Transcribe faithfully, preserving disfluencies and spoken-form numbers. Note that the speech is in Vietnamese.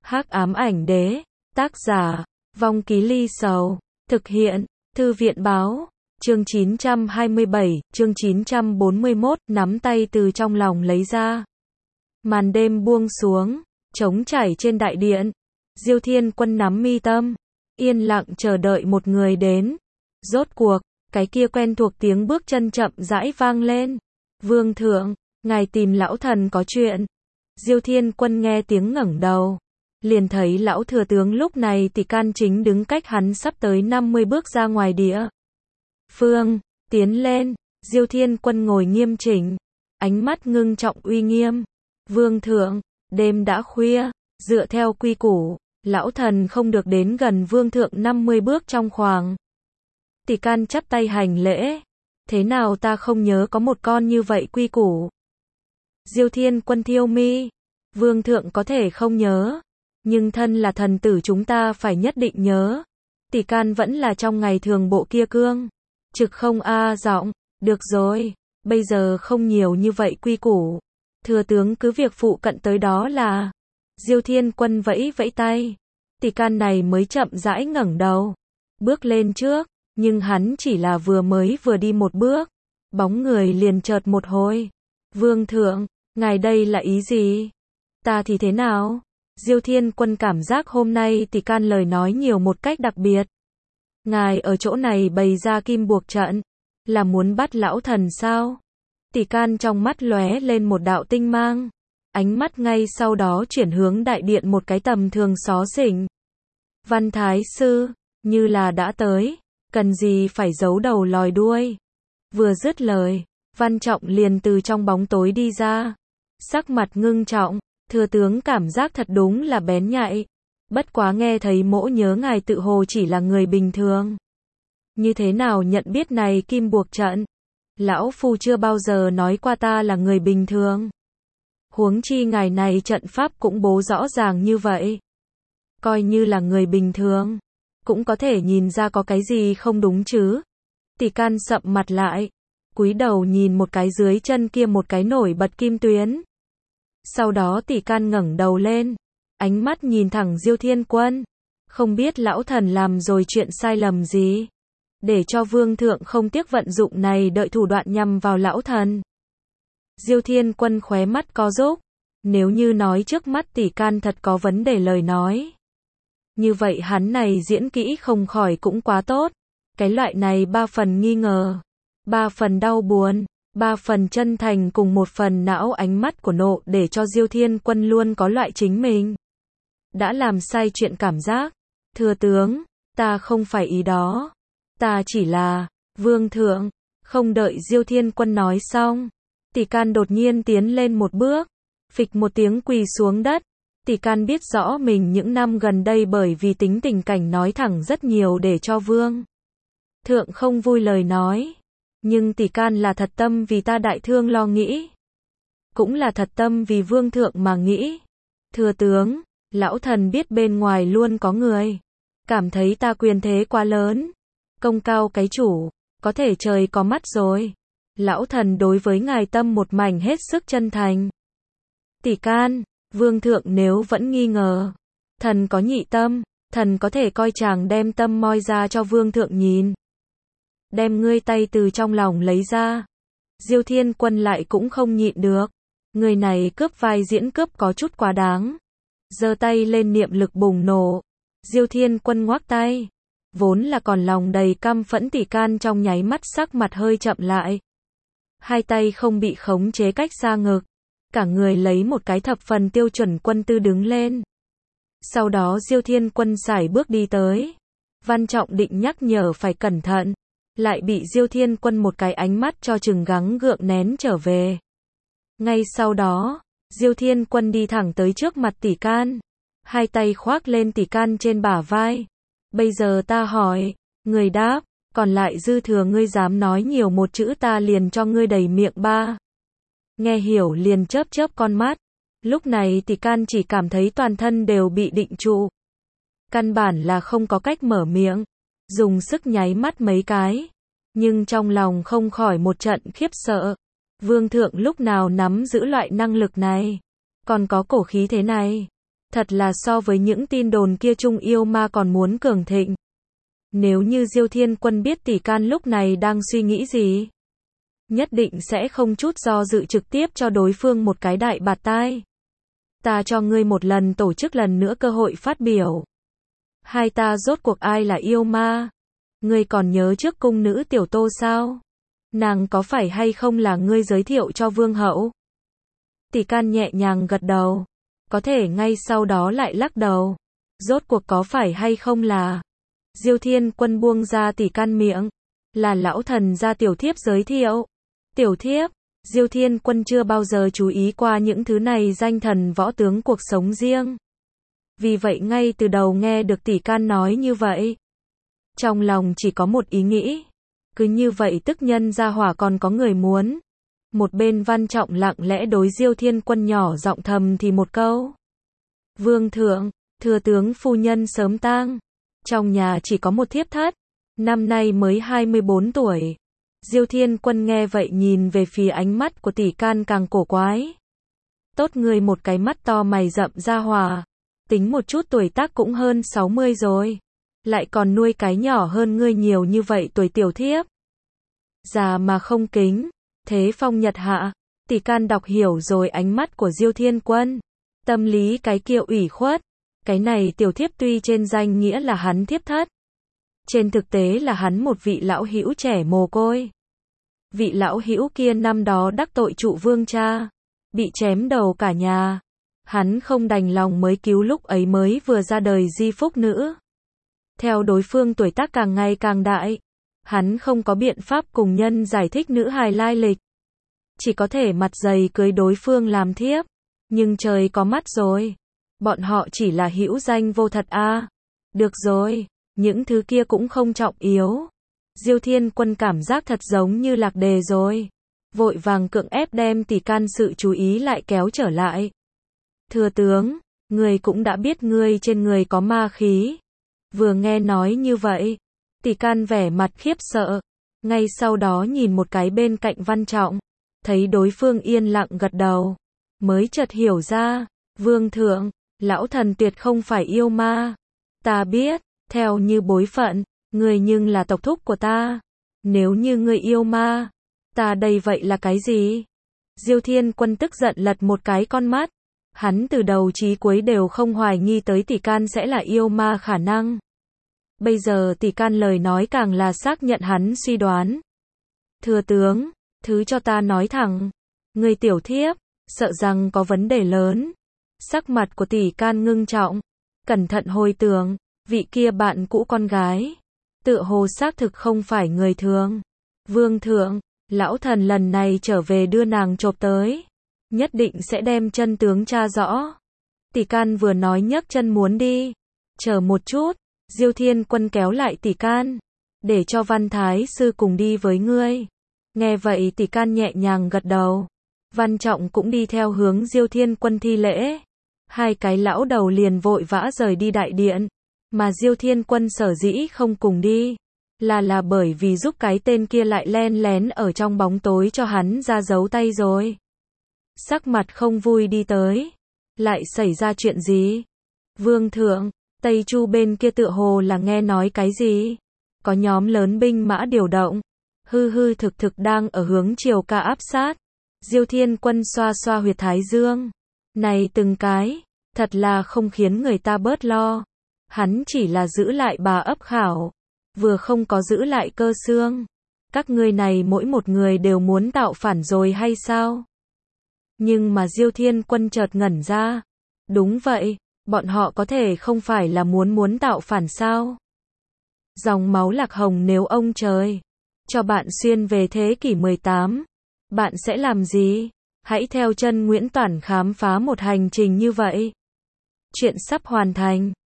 Hắc ám ảnh đế, tác giả, Vong Ký Ly Sầu, thực hiện, Thư viện báo, chương chín trăm hai mươi bảy, chương chín trăm bốn mươi mốt, nắm tay từ trong lòng lấy ra. Màn đêm buông xuống, trống trải trên đại điện, Diêu Thiên Quân nắm mi tâm, yên lặng chờ đợi một người đến. Rốt cuộc, cái kia quen thuộc tiếng bước chân chậm rãi vang lên. Vương thượng, ngài tìm lão thần có chuyện. Diêu Thiên Quân nghe tiếng ngẩng đầu, liền thấy lão thừa tướng lúc này tỷ can chính đứng cách hắn sắp tới năm mươi bước ra ngoài địa. Phương, tiến lên. Diêu Thiên Quân ngồi nghiêm chỉnh, ánh mắt ngưng trọng uy nghiêm. Vương thượng, đêm đã khuya, dựa theo quy củ, lão thần không được đến gần vương thượng năm mươi bước trong khoảng. Tỷ can chắp tay hành lễ. Thế nào ta không nhớ có một con như vậy quy củ. Diêu Thiên Quân thiêu mi. Vương thượng có thể không nhớ, nhưng thân là thần tử chúng ta phải nhất định nhớ. Tỷ can vẫn là trong ngày thường bộ kia cương. Trực không a giọng, được rồi, bây giờ không nhiều như vậy quy củ. Thừa tướng cứ việc phụ cận tới đó là. Diêu Thiên Quân vẫy vẫy tay. Tỷ can này mới chậm rãi ngẩng đầu, bước lên trước, nhưng hắn chỉ là vừa mới vừa đi một bước, bóng người liền chợt một hồi. Vương thượng, ngài đây là ý gì? Ta thì thế nào? Diêu Thiên Quân cảm giác hôm nay tỷ can lời nói nhiều một cách đặc biệt. Ngài ở chỗ này bày ra kim buộc trận, là muốn bắt lão thần sao? Tỷ can trong mắt lóe lên một đạo tinh mang, ánh mắt ngay sau đó chuyển hướng đại điện một cái tầm thường xó xỉnh. Văn Thái Sư, như là đã tới, cần gì phải giấu đầu lòi đuôi. Vừa dứt lời, Văn Trọng liền từ trong bóng tối đi ra, sắc mặt ngưng trọng. Thừa tướng cảm giác thật đúng là bén nhạy. Bất quá nghe thấy mỗ nhớ ngài tự hồ chỉ là người bình thường. Như thế nào nhận biết này kim buộc trận? Lão phu chưa bao giờ nói qua ta là người bình thường. Huống chi ngài này trận pháp cũng bố rõ ràng như vậy. Coi như là người bình thường, cũng có thể nhìn ra có cái gì không đúng chứ. Tỷ can sậm mặt lại, cúi đầu nhìn một cái dưới chân kia một cái nổi bật kim tuyến. Sau đó tỷ can ngẩng đầu lên, ánh mắt nhìn thẳng Diêu Thiên Quân. Không biết lão thần làm rồi chuyện sai lầm gì, để cho vương thượng không tiếc vận dụng này đợi thủ đoạn nhằm vào lão thần. Diêu Thiên Quân khóe mắt co rúm. Nếu như nói trước mắt tỷ can thật có vấn đề lời nói, như vậy hắn này diễn kỹ không khỏi cũng quá tốt. Cái loại này ba phần nghi ngờ, ba phần đau buồn, ba phần chân thành cùng một phần não ánh mắt của nộ để cho Diêu Thiên Quân luôn có loại chính mình đã làm sai chuyện cảm giác. Thừa tướng, ta không phải ý đó. Ta chỉ là, vương thượng. Không đợi Diêu Thiên Quân nói xong, tỷ can đột nhiên tiến lên một bước, phịch một tiếng quỳ xuống đất. Tỷ can biết rõ mình những năm gần đây bởi vì tính tình cảnh nói thẳng rất nhiều để cho vương thượng không vui lời nói. Nhưng tỷ can là thật tâm vì ta đại thương lo nghĩ, cũng là thật tâm vì vương thượng mà nghĩ. Thừa tướng, lão thần biết bên ngoài luôn có người cảm thấy ta quyền thế quá lớn, công cao cái chủ, có thể trời có mắt rồi. Lão thần đối với ngài tâm một mảnh hết sức chân thành. Tỷ can, vương thượng nếu vẫn nghi ngờ, thần có nhị tâm, thần có thể coi chàng đem tâm moi ra cho vương thượng nhìn. Đem ngươi tay từ trong lòng lấy ra. Diêu Thiên Quân lại cũng không nhịn được. Người này cướp vai diễn cướp có chút quá đáng. Giơ tay lên niệm lực bùng nổ. Diêu Thiên Quân ngoác tay. Vốn là còn lòng đầy căm phẫn tỷ can trong nháy mắt sắc mặt hơi chậm lại. Hai tay không bị khống chế cách xa ngực. Cả người lấy một cái thập phần tiêu chuẩn quân tư đứng lên. Sau đó Diêu Thiên Quân sải bước đi tới. Văn Trọng định nhắc nhở phải cẩn thận, lại bị Diêu Thiên Quân một cái ánh mắt cho chừng gắng gượng nén trở về. Ngay sau đó, Diêu Thiên Quân đi thẳng tới trước mặt tỷ can, hai tay khoác lên tỷ can trên bả vai. Bây giờ ta hỏi, người đáp, còn lại dư thừa ngươi dám nói nhiều một chữ ta liền cho ngươi đầy miệng ba. Nghe hiểu liền chớp chớp con mắt. Lúc này tỷ can chỉ cảm thấy toàn thân đều bị định trụ, căn bản là không có cách mở miệng. Dùng sức nháy mắt mấy cái, nhưng trong lòng không khỏi một trận khiếp sợ. Vương thượng lúc nào nắm giữ loại năng lực này, còn có cổ khí thế này. Thật là so với những tin đồn kia Trung yêu ma còn muốn cường thịnh. Nếu như Diêu Thiên Quân biết Tỷ Can lúc này đang suy nghĩ gì, nhất định sẽ không chút do dự trực tiếp cho đối phương một cái đại bạt tai. Ta cho ngươi một lần tổ chức lần nữa cơ hội phát biểu. Hai ta rốt cuộc ai là yêu ma? Ngươi còn nhớ trước cung nữ Tiểu Tô sao? Nàng có phải hay không là ngươi giới thiệu cho vương hậu? Tỷ Can nhẹ nhàng gật đầu. Có thể ngay sau đó lại lắc đầu. Rốt cuộc có phải hay không là... Diêu Thiên Quân buông ra Tỷ Can miệng. Là lão thần gia tiểu thiếp giới thiệu. Tiểu thiếp, Diêu Thiên Quân chưa bao giờ chú ý qua những thứ này danh thần võ tướng cuộc sống riêng. Vì vậy ngay từ đầu nghe được Tỷ Can nói như vậy, trong lòng chỉ có một ý nghĩ. Cứ như vậy tức nhân gia hỏa còn có người muốn. Một bên Văn Trọng lặng lẽ đối Diêu Thiên Quân nhỏ giọng thầm thì một câu. Vương thượng, thừa tướng phu nhân sớm tang. Trong nhà chỉ có một thiếp thất. Năm nay mới hai mươi bốn tuổi. Diêu Thiên Quân nghe vậy nhìn về phía ánh mắt của Tỷ Can càng cổ quái. Tốt người một cái mắt to mày rậm ra hòa. Tính một chút tuổi tác cũng hơn sáu mươi rồi. Lại còn nuôi cái nhỏ hơn ngươi nhiều như vậy tuổi tiểu thiếp. Già mà không kính. Thế phong nhật hạ. Tỷ Can đọc hiểu rồi ánh mắt của Diêu Thiên Quân. Tâm lý cái kia ủy khuất. Cái này tiểu thiếp tuy trên danh nghĩa là hắn thiếp thất. Trên thực tế là hắn một vị lão hữu trẻ mồ côi. Vị lão hữu kia năm đó đắc tội trụ vương cha. Bị chém đầu cả nhà. Hắn không đành lòng mới cứu lúc ấy mới vừa ra đời di phúc nữ. Theo đối phương tuổi tác càng ngày càng đại. Hắn không có biện pháp cùng nhân giải thích nữ hài lai lịch. Chỉ có thể mặt dày cưới đối phương làm thiếp. Nhưng trời có mắt rồi. Bọn họ chỉ là hữu danh vô thật a. À. Được rồi, những thứ kia cũng không trọng yếu. Diêu Thiên Quân cảm giác thật giống như lạc đề rồi. Vội vàng cưỡng ép đem Tỷ Can sự chú ý lại kéo trở lại. Thừa tướng, người cũng đã biết ngươi trên người có ma khí. Vừa nghe nói như vậy, Tỷ Can vẻ mặt khiếp sợ. Ngay sau đó nhìn một cái bên cạnh Văn Trọng. Thấy đối phương yên lặng gật đầu. Mới chợt hiểu ra. Vương thượng, lão thần tuyệt không phải yêu ma. Ta biết, theo như bối phận, ngươi nhưng là tộc thúc của ta. Nếu như ngươi yêu ma, ta đây vậy là cái gì? Diêu Thiên Quân tức giận lật một cái con mắt. Hắn từ đầu chí cuối đều không hoài nghi tới Tỷ Can sẽ là yêu ma khả năng. Bây giờ Tỷ Can lời nói càng là xác nhận hắn suy đoán. Thừa tướng, thứ cho ta nói thẳng. Ngươi tiểu thiếp, sợ rằng có vấn đề lớn. Sắc mặt của Tỷ Can ngưng trọng. Cẩn thận hồi tưởng, vị kia bạn cũ con gái. Tựa hồ xác thực không phải người thường. Vương thượng, lão thần lần này trở về đưa nàng chộp tới. Nhất định sẽ đem chân tướng tra rõ. Tỷ Can vừa nói nhấc chân muốn đi. Chờ một chút, Diêu Thiên Quân kéo lại Tỷ Can. Để cho Văn Thái Sư cùng đi với ngươi. Nghe vậy Tỷ Can nhẹ nhàng gật đầu. Văn Trọng cũng đi theo hướng Diêu Thiên Quân thi lễ. Hai cái lão đầu liền vội vã rời đi đại điện. Mà Diêu Thiên Quân sở dĩ không cùng đi. Là là bởi vì giúp cái tên kia lại len lén ở trong bóng tối cho hắn ra giấu tay rồi. Sắc mặt không vui đi tới. Lại xảy ra chuyện gì? Vương thượng, Tây Chu bên kia tựa hồ là nghe nói cái gì? Có nhóm lớn binh mã điều động. Hư hư thực thực đang ở hướng triều ca áp sát. Diêu Thiên Quân xoa xoa huyệt thái dương. Này từng cái, thật là không khiến người ta bớt lo. Hắn chỉ là giữ lại bà ấp khảo. Vừa không có giữ lại cơ xương. Các ngươi này mỗi một người đều muốn tạo phản rồi hay sao? Nhưng mà Diêu Thiên Quân chợt ngẩn ra. Đúng vậy, bọn họ có thể không phải là muốn muốn tạo phản sao? Dòng máu Lạc Hồng nếu ông trời cho bạn xuyên về thế kỷ mười tám, bạn sẽ làm gì? Hãy theo chân Nguyễn Toản khám phá một hành trình như vậy. Chuyện sắp hoàn thành.